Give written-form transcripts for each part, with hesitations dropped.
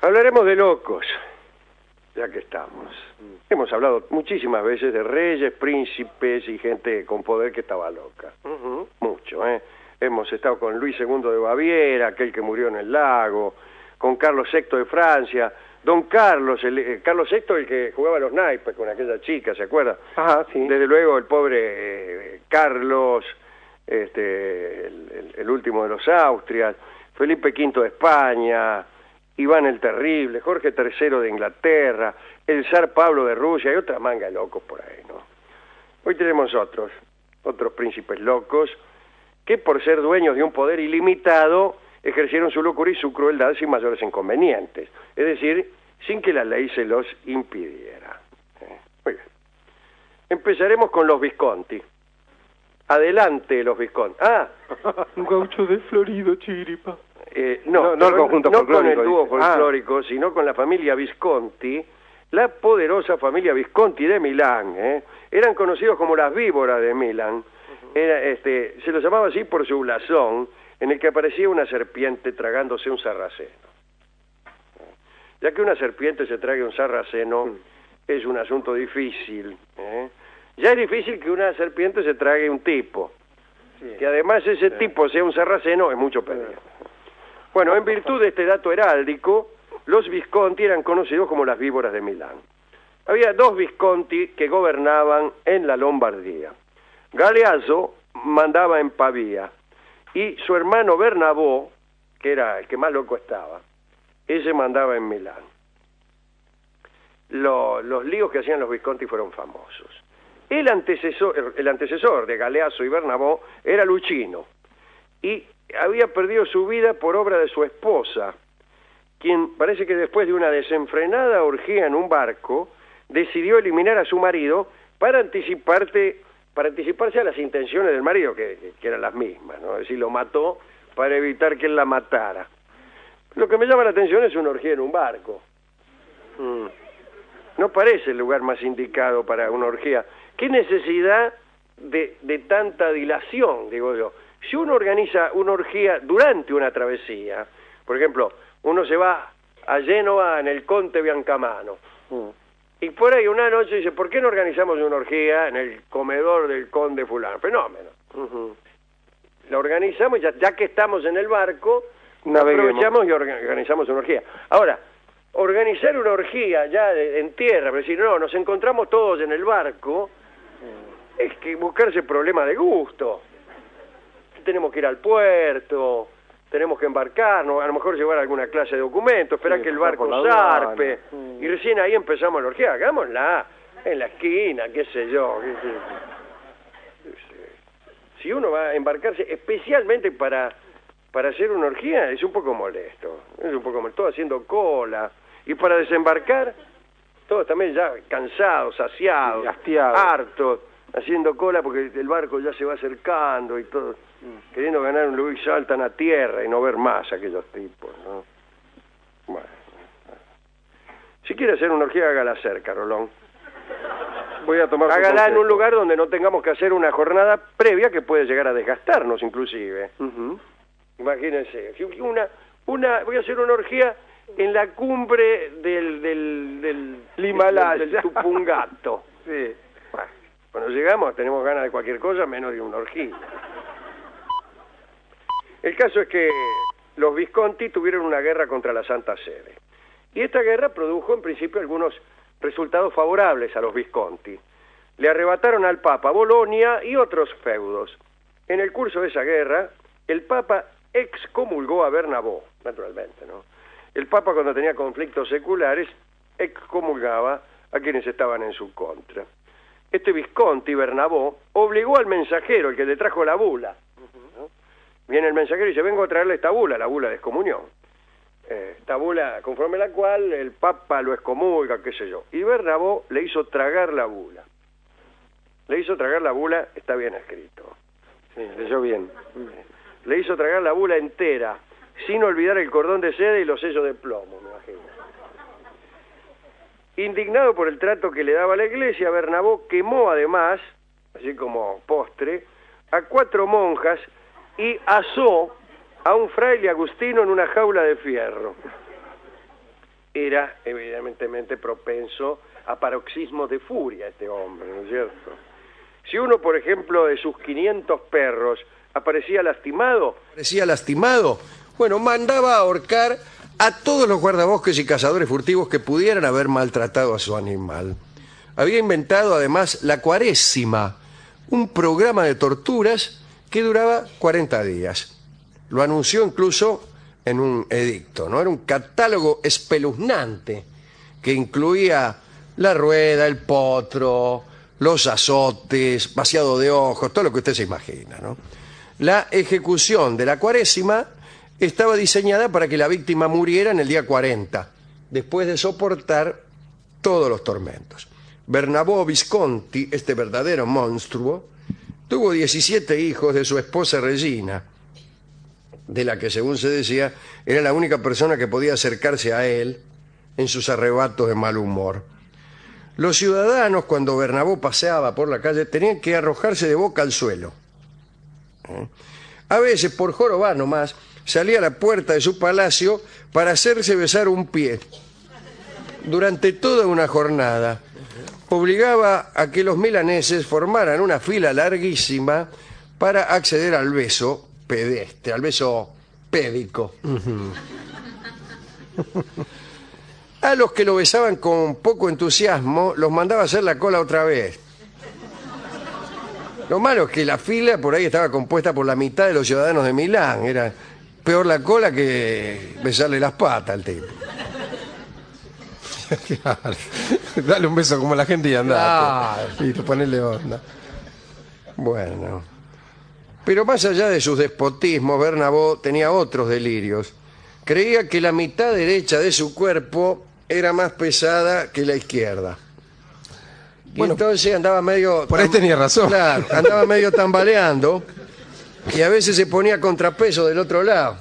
Hablaremos de locos, ya que estamos. Hemos hablado muchísimas veces de reyes, príncipes y gente con poder que estaba loca. Mucho, ¿eh? Hemos estado con Luis II de Baviera, aquel que murió en el lago, con Carlos VI de Francia, don Carlos, Carlos VI, el que jugaba a los naipes con aquella chica, ¿se acuerda? Ajá, sí. Desde luego el pobre Carlos, el último de los Austrias, Felipe V de España, Iván el Terrible, Jorge III de Inglaterra, el zar Pablo de Rusia y otra manga de locos por ahí, ¿no? Hoy tenemos otros príncipes locos que por ser dueños de un poder ilimitado ejercieron su locura y su crueldad sin mayores inconvenientes, es decir, sin que la ley se los impidiera. Muy bien. Empezaremos con los Visconti. Adelante, los Visconti. Un gaucho de Florido, Chiripa. No el conjunto no folclórico, con el dúo dice. folclórico, sino con la familia Visconti, la poderosa familia Visconti de Milán. Eran conocidos como las víboras de Milán. Se los llamaba así por su blasón, en el que aparecía una serpiente tragándose un sarraceno. Ya que una serpiente se trague un sarraceno es un asunto difícil. Ya es difícil que una serpiente se trague un tipo. Sí. Que además ese tipo sea un sarraceno es mucho pedir. Bueno, en virtud de este dato heráldico, los Visconti eran conocidos como las víboras de Milán. Había dos Visconti que gobernaban en la Lombardía. Galeazzo mandaba en Pavía y su hermano Bernabó, que era el que más loco estaba, ese mandaba en Milán. Los líos que hacían los Visconti fueron famosos. El antecesor de Galeazzo y Bernabó era Luchino, y había perdido su vida por obra de su esposa, quien parece que después de una desenfrenada orgía en un barco, decidió eliminar a su marido para anticiparse a las intenciones del marido, que eran las mismas, ¿no? Es decir, lo mató para evitar que él la matara. Lo que me llama la atención es una orgía en un barco. No parece el lugar más indicado para una orgía. ¿Qué necesidad de tanta dilación, digo yo? Si uno organiza una orgía durante una travesía, por ejemplo, uno se va a Génova en el Conte Biancamano, y por ahí una noche dice, ¿por qué no organizamos una orgía en el comedor del conde fulano? Fenómeno. La organizamos, ya que estamos en el barco, aprovechamos y organizamos una orgía. Ahora, organizar una orgía ya en tierra, pero decir, no, nos encontramos todos en el barco, es que buscarse problemas de gusto. Tenemos que ir al puerto, tenemos que embarcarnos, a lo mejor llevar alguna clase de documento, esperar que el barco zarpe, y recién ahí empezamos la orgía. Hagámosla en la esquina, qué sé yo. Si uno va a embarcarse especialmente para hacer una orgía, es un poco molesto. Todo haciendo cola. Y para desembarcar, todos también ya cansados, saciados, hartos, haciendo cola porque el barco ya se va acercando y todo, queriendo ganar un lugar, y saltan a tierra y no ver más a aquellos tipos, ¿no? Bueno. Si quiere hacer una orgía, hágala cerca, Rolón. Voy a tomar hágala en un lugar donde no tengamos que hacer una jornada previa que puede llegar a desgastarnos, inclusive. Imagínense, voy a hacer una orgía en la cumbre del Himalaya, del Tupungato. Sí. Bueno, cuando llegamos tenemos ganas de cualquier cosa menos de una orgía. El caso es que los Visconti tuvieron una guerra contra la Santa Sede. Y esta guerra produjo en principio algunos resultados favorables a los Visconti. Le arrebataron al Papa Bolonia y otros feudos. En el curso de esa guerra, el Papa excomulgó a Bernabó, naturalmente, ¿no? El Papa, cuando tenía conflictos seculares, excomulgaba a quienes estaban en su contra. Este Visconti, Bernabó, obligó al mensajero, el que le trajo la bula. ¿No? Viene el mensajero y dice, vengo a traerle esta bula, la bula de excomunión. Esta bula, conforme la cual el Papa lo excomulga, qué sé yo. Y Bernabó le hizo tragar la bula. Le hizo tragar la bula, está bien escrito. Sí, leyó bien. Le hizo tragar la bula entera, sin olvidar el cordón de seda y los sellos de plomo, me imagino. Indignado por el trato que le daba la iglesia, Bernabó quemó además, así como postre, a 4 monjas y asó a un fraile agustino en una jaula de fierro. era evidentemente propenso a paroxismos de furia este hombre, ¿no es cierto? Si uno, por ejemplo, de sus 500 perros aparecía lastimado, bueno, mandaba a ahorcar a todos los guardabosques y cazadores furtivos que pudieran haber maltratado a su animal. Había inventado además la cuarésima, un programa de torturas que duraba 40 días. Lo anunció incluso en un edicto, ¿no? Era un catálogo espeluznante que incluía la rueda, el potro, los azotes, vaciado de ojos, todo lo que usted se imagina, ¿no? La ejecución de la cuarésima estaba diseñada para que la víctima muriera en el día 40, después de soportar todos los tormentos. Bernabò Visconti, este verdadero monstruo, tuvo 17 hijos de su esposa Regina, de la que, según se decía, era la única persona que podía acercarse a él en sus arrebatos de mal humor. Los ciudadanos, cuando Bernabò paseaba por la calle, tenían que arrojarse de boca al suelo. A veces, por jorobar nomás, salía a la puerta de su palacio para hacerse besar un pie. Durante toda una jornada, obligaba a que los milaneses formaran una fila larguísima para acceder al beso pedestre, al beso pédico. A los que lo besaban con poco entusiasmo, los mandaba a hacer la cola otra vez. Lo malo es que la fila por ahí estaba compuesta por la mitad de los ciudadanos de Milán. Era peor la cola que besarle las patas al tipo. Claro. Dale un beso como la gente y andate. Y ponerle onda. Bueno. Pero más allá de sus despotismos, Bernabò tenía otros delirios. Creía que la mitad derecha de su cuerpo era más pesada que la izquierda. Y bueno, entonces andaba medio... Por ahí tenía razón. Claro, andaba medio tambaleando y a veces se ponía contrapeso del otro lado.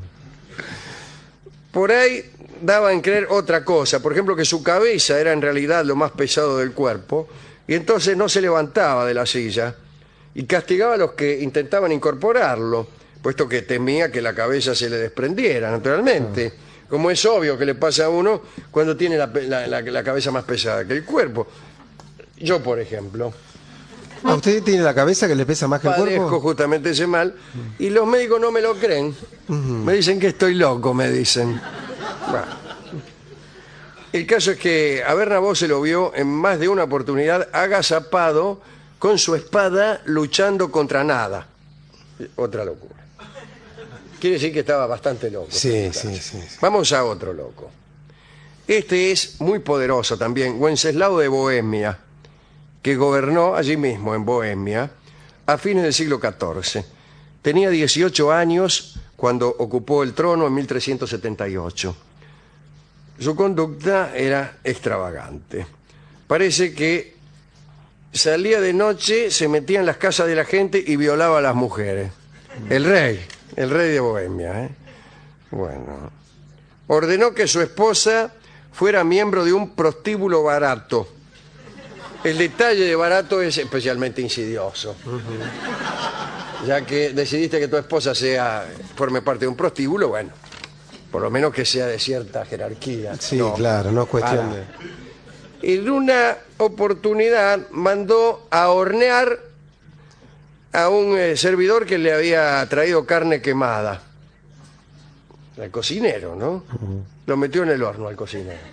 Por ahí daba en creer otra cosa. Por ejemplo, que su cabeza era en realidad lo más pesado del cuerpo y entonces no se levantaba de la silla y castigaba a los que intentaban incorporarlo, puesto que temía que la cabeza se le desprendiera, naturalmente. Como es obvio que le pasa a uno cuando tiene la cabeza más pesada que el cuerpo. Yo, por ejemplo. ¿Usted tiene la cabeza que le pesa más que el cuerpo? Padezco justamente ese mal y los médicos no me lo creen. Me dicen que estoy loco, me dicen. Bueno. El caso es que a Bernabò se lo vio en más de una oportunidad agazapado con su espada luchando contra nada. Otra locura. Quiere decir que estaba bastante loco. Sí. Vamos a otro loco. Este es muy poderoso también, Wenceslao de Bohemia, que gobernó allí mismo, en Bohemia, a fines del siglo XIV. Tenía 18 años cuando ocupó el trono en 1378. Su conducta era extravagante. Parece que salía de noche, se metía en las casas de la gente y violaba a las mujeres. El rey de Bohemia. Bueno. Ordenó que su esposa fuera miembro de un prostíbulo barato. El detalle de barato es especialmente insidioso. Ya que decidiste que tu esposa forme parte de un prostíbulo, bueno, por lo menos que sea de cierta jerarquía. Sí, no, claro, no es cuestión de... En una oportunidad mandó a hornear a un servidor que le había traído carne quemada. Al cocinero, ¿no? Lo metió en el horno al cocinero.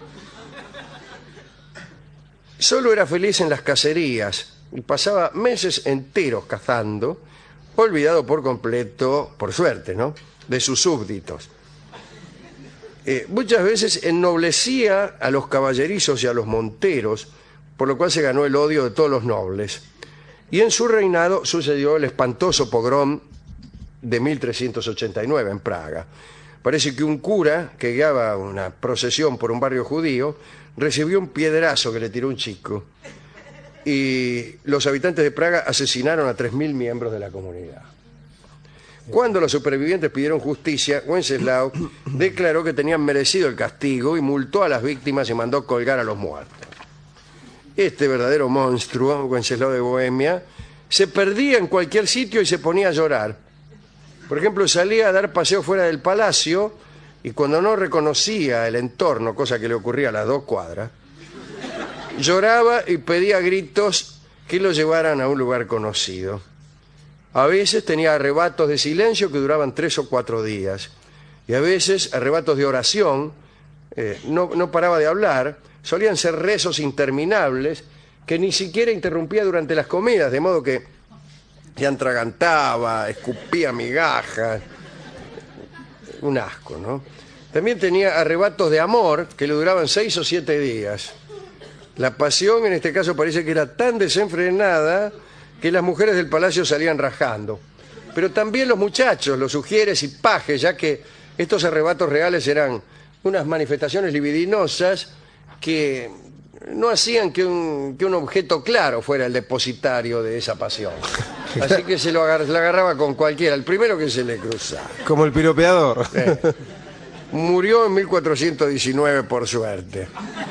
Solo era feliz en las cacerías y pasaba meses enteros cazando, olvidado por completo, por suerte, ¿no?, de sus súbditos. Muchas veces ennoblecía a los caballerizos y a los monteros, por lo cual se ganó el odio de todos los nobles. Y en su reinado sucedió el espantoso pogrom de 1389 en Praga. Parece que un cura que guiaba una procesión por un barrio judío recibió un piedrazo que le tiró un chico y los habitantes de Praga asesinaron a 3.000 miembros de la comunidad. Cuando los supervivientes pidieron justicia, Wenceslao declaró que tenían merecido el castigo y multó a las víctimas y mandó colgar a los muertos. Este verdadero monstruo, Wenceslao de Bohemia, se perdía en cualquier sitio y se ponía a llorar. Por ejemplo, salía a dar paseo fuera del palacio y cuando no reconocía el entorno, cosa que le ocurría a las 2 cuadras, lloraba y pedía a gritos que lo llevaran a un lugar conocido. A veces tenía arrebatos de silencio que duraban 3 o 4 días, y a veces arrebatos de oración. No paraba de hablar. Solían ser rezos interminables que ni siquiera interrumpía durante las comidas, de modo que se atragantaba, escupía migajas. Un asco, ¿no? También tenía arrebatos de amor que le duraban 6 o 7 días. La pasión en este caso parece que era tan desenfrenada que las mujeres del palacio salían rajando. Pero también los muchachos, los ujieres y pajes, ya que estos arrebatos reales eran unas manifestaciones libidinosas que no hacían que un objeto claro fuera el depositario de esa pasión. Así que se la agarraba con cualquiera, el primero que se le cruzaba. Como el piropeador. Murió en 1419, por suerte.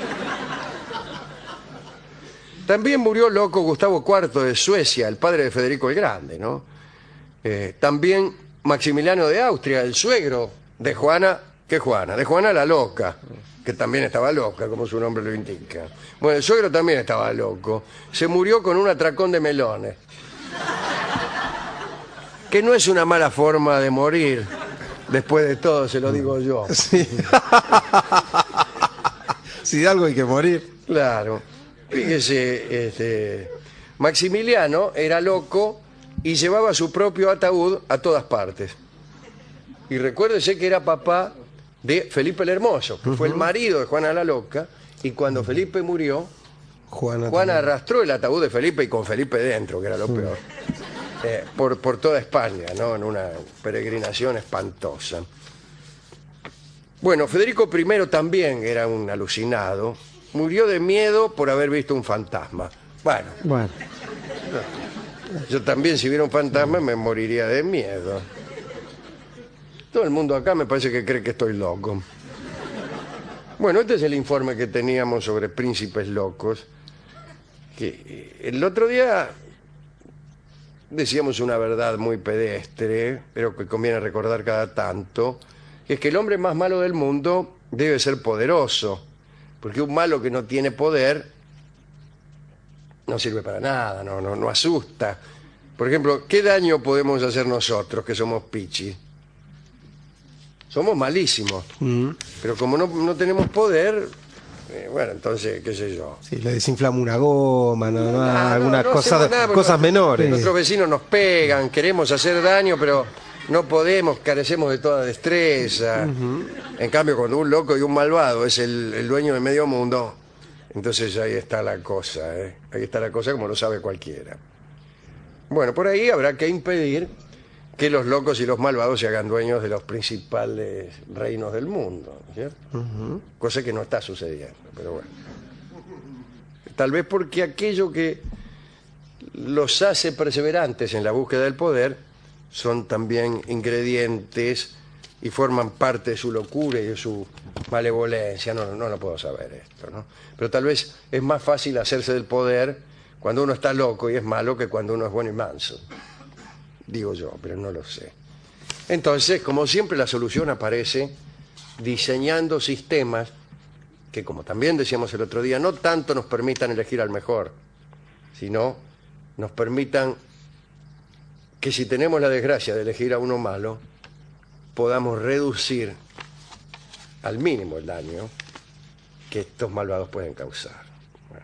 También murió loco Gustavo IV de Suecia, el padre de Federico el Grande, ¿no? También Maximiliano de Austria, el suegro de Juana. ¿Qué Juana? De Juana la loca, que también estaba loca, como su nombre lo indica. Bueno, el suegro también estaba loco. Se murió con un atracón de melones. Que no es una mala forma de morir. Después de todo, se lo digo yo. Sí. Si de algo hay que morir. Claro. Fíjese, Maximiliano era loco y llevaba su propio ataúd a todas partes. Y recuérdese que era papá de Felipe el Hermoso, que fue el marido de Juana la Loca, y cuando Felipe murió, Juana arrastró el ataúd de Felipe y con Felipe dentro, que era lo peor, por toda España, ¿no? En una peregrinación espantosa. Bueno, Federico I también era un alucinado. Murió de miedo por haber visto un fantasma. Bueno. Yo también, si viera un fantasma, me moriría de miedo. Todo el mundo acá me parece que cree que estoy loco. Bueno, este es el informe que teníamos sobre príncipes locos. Que el otro día decíamos una verdad muy pedestre, pero que conviene recordar cada tanto, que es que el hombre más malo del mundo debe ser poderoso, porque un malo que no tiene poder no sirve para nada, no asusta. Por ejemplo, ¿qué daño podemos hacer nosotros que somos pichis? Somos malísimos, pero como no tenemos poder, bueno, entonces, qué sé yo. Sí, le desinflamos una goma, algunas cosas menores. Nuestros vecinos nos pegan, queremos hacer daño, pero no podemos, carecemos de toda destreza. En cambio, cuando un loco y un malvado es el dueño de medio mundo, entonces ahí está la cosa, ahí está la cosa como lo sabe cualquiera. Bueno, por ahí habrá que impedir que los locos y los malvados se hagan dueños de los principales reinos del mundo, ¿cierto? Cosa que no está sucediendo, pero bueno. Tal vez porque aquello que los hace perseverantes en la búsqueda del poder son también ingredientes y forman parte de su locura y de su malevolencia. No lo puedo saber esto, ¿no? Pero tal vez es más fácil hacerse del poder cuando uno está loco y es malo que cuando uno es bueno y manso. Digo yo, pero no lo sé. Entonces, como siempre, la solución aparece diseñando sistemas que, como también decíamos el otro día, no tanto nos permitan elegir al mejor, sino nos permitan que si tenemos la desgracia de elegir a uno malo, podamos reducir al mínimo el daño que estos malvados pueden causar. Bueno,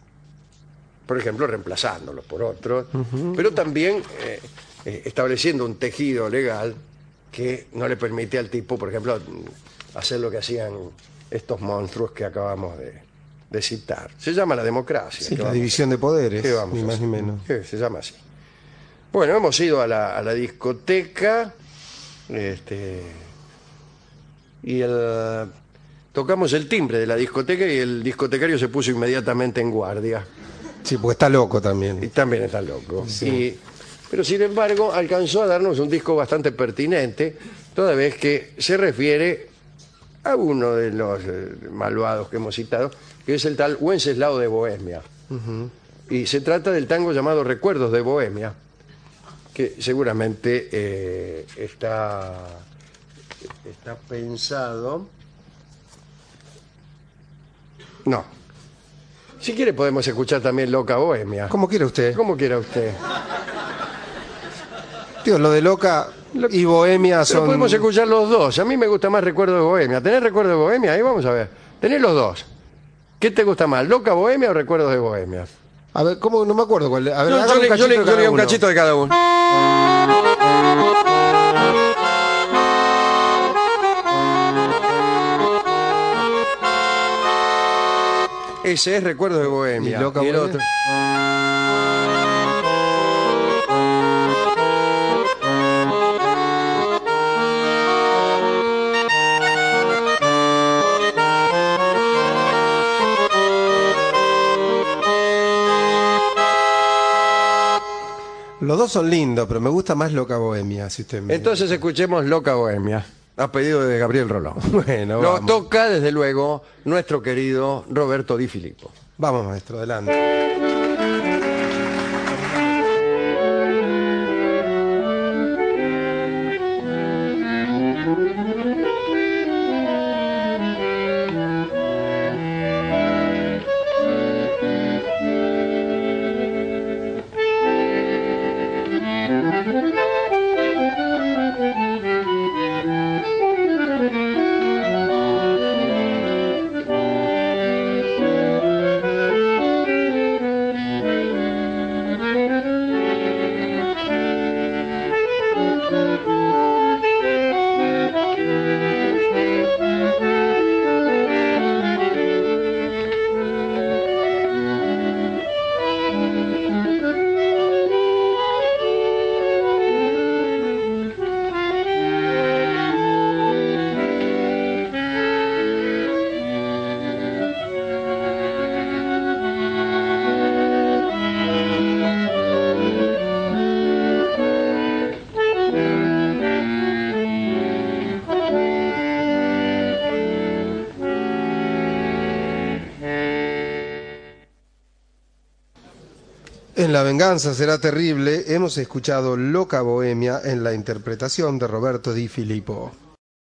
por ejemplo, reemplazándolos por otros, pero también estableciendo un tejido legal que no le permite al tipo, por ejemplo, hacer lo que hacían estos monstruos que acabamos de citar. Se llama la democracia. Sí, la división de poderes, ni más ni menos. Se llama así. Bueno, hemos ido a la discoteca y tocamos el timbre de la discoteca y el discotecario se puso inmediatamente en guardia. Sí, porque está loco también. Y también está loco. Sí. Pero sin embargo alcanzó a darnos un disco bastante pertinente, toda vez que se refiere a uno de los malvados que hemos citado, que es el tal Wenceslao de Bohemia. Y se trata del tango llamado Recuerdos de Bohemia, que seguramente está está pensado. No. Si quiere podemos escuchar también Loca Bohemia. Como quiera usted. Como quiera usted. Tío, lo de Loca y Bohemia Pero son... podemos escuchar los dos. A mí me gusta más Recuerdo de Bohemia. ¿Tenés Recuerdo de Bohemia? Ahí vamos a ver. Tenés los dos. ¿Qué te gusta más, Loca Bohemia o Recuerdos de Bohemia? A ver, ¿cómo? No me acuerdo cuál. A ver, Yo haga un le cachito de cada doy un uno. cachito de cada uno. Ese es Recuerdos de Bohemia. ¿Y Loca el Bohemia? otro. Los dos son lindos, pero me gusta más Loca Bohemia, si usted me... Entonces escuchemos Loca Bohemia, a pedido de Gabriel Rolón. Bueno, Lo vamos. toca, desde luego, nuestro querido Roberto Di Filippo. Vamos, maestro, adelante. En La venganza será terrible hemos escuchado Loca Bohemia en la interpretación de Roberto Di Filippo.